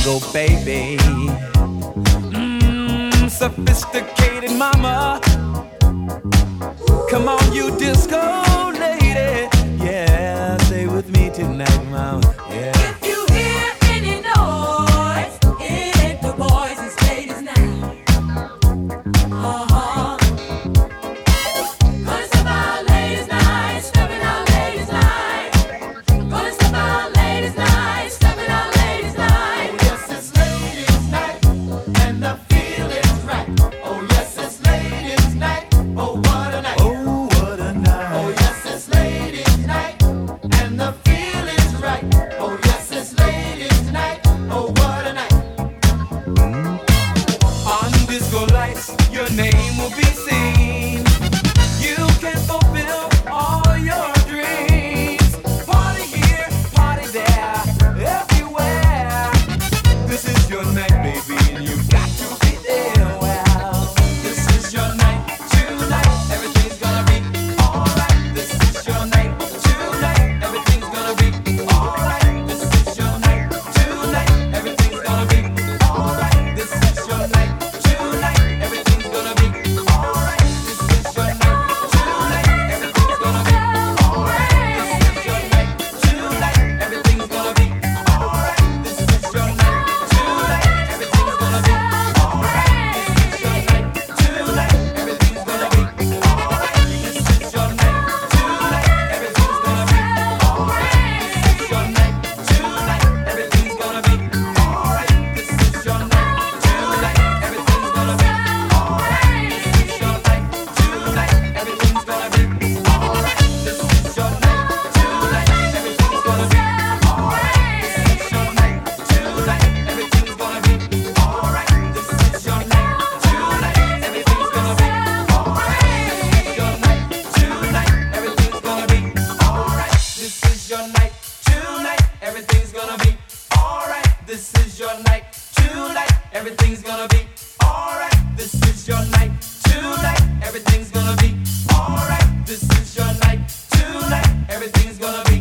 go, baby. Sophisticated mama. Come on, you disco lady. Yeah, stay with me tonight, mama. Yeah. If you hear any noise, it's the boys and ladies now. Uh-huh. Gonna step out ladies night, stepping out ladies night. Gonna step out ladies night, stepping out ladies night. Oh yes, it's ladies night, and the feeling's right. Oh yes, it's ladies night. Oh what a night. Oh, what a night. Oh yes, it's ladies night, and the feeling's right. Oh yes, it's ladies night. Oh what a night. On disco lights, your name will be seen. You can fulfill all your dreams. Party here, party there, everywhere. This is your night, baby, and you got to be there. Well, this is your night tonight. Everything's gonna be alright. This is your night tonight. Everything's gonna be alright. This is your night tonight. Everything's gonna be alright. This is your night tonight. Everything's gonna be alright. This is your night tonight. Everything's gonna be alright. This is your night tonight. Everything's gonna be alright. This is your night tonight. Everything's gonna be alright. This is your night tonight. Everything's gonna be alright. This is your night tonight. Everything's gonna be alright. This is your night tonight. Everything's gonna be alright. This is your night tonight. Everything's gonna be alright. This is your night tonight. Everything's gonna be alright. This is your night tonight. Everything's gonna be alright. This is your night tonight. Everything's gonna be alright. This is your night tonight. Everything's gonna be alright. This is your night tonight. Everything's gonna be alright. This is your night tonight. Everything's gonna be alright. This is your night tonight. Everything's gonna be alright. This is your night tonight. Everything's gonna be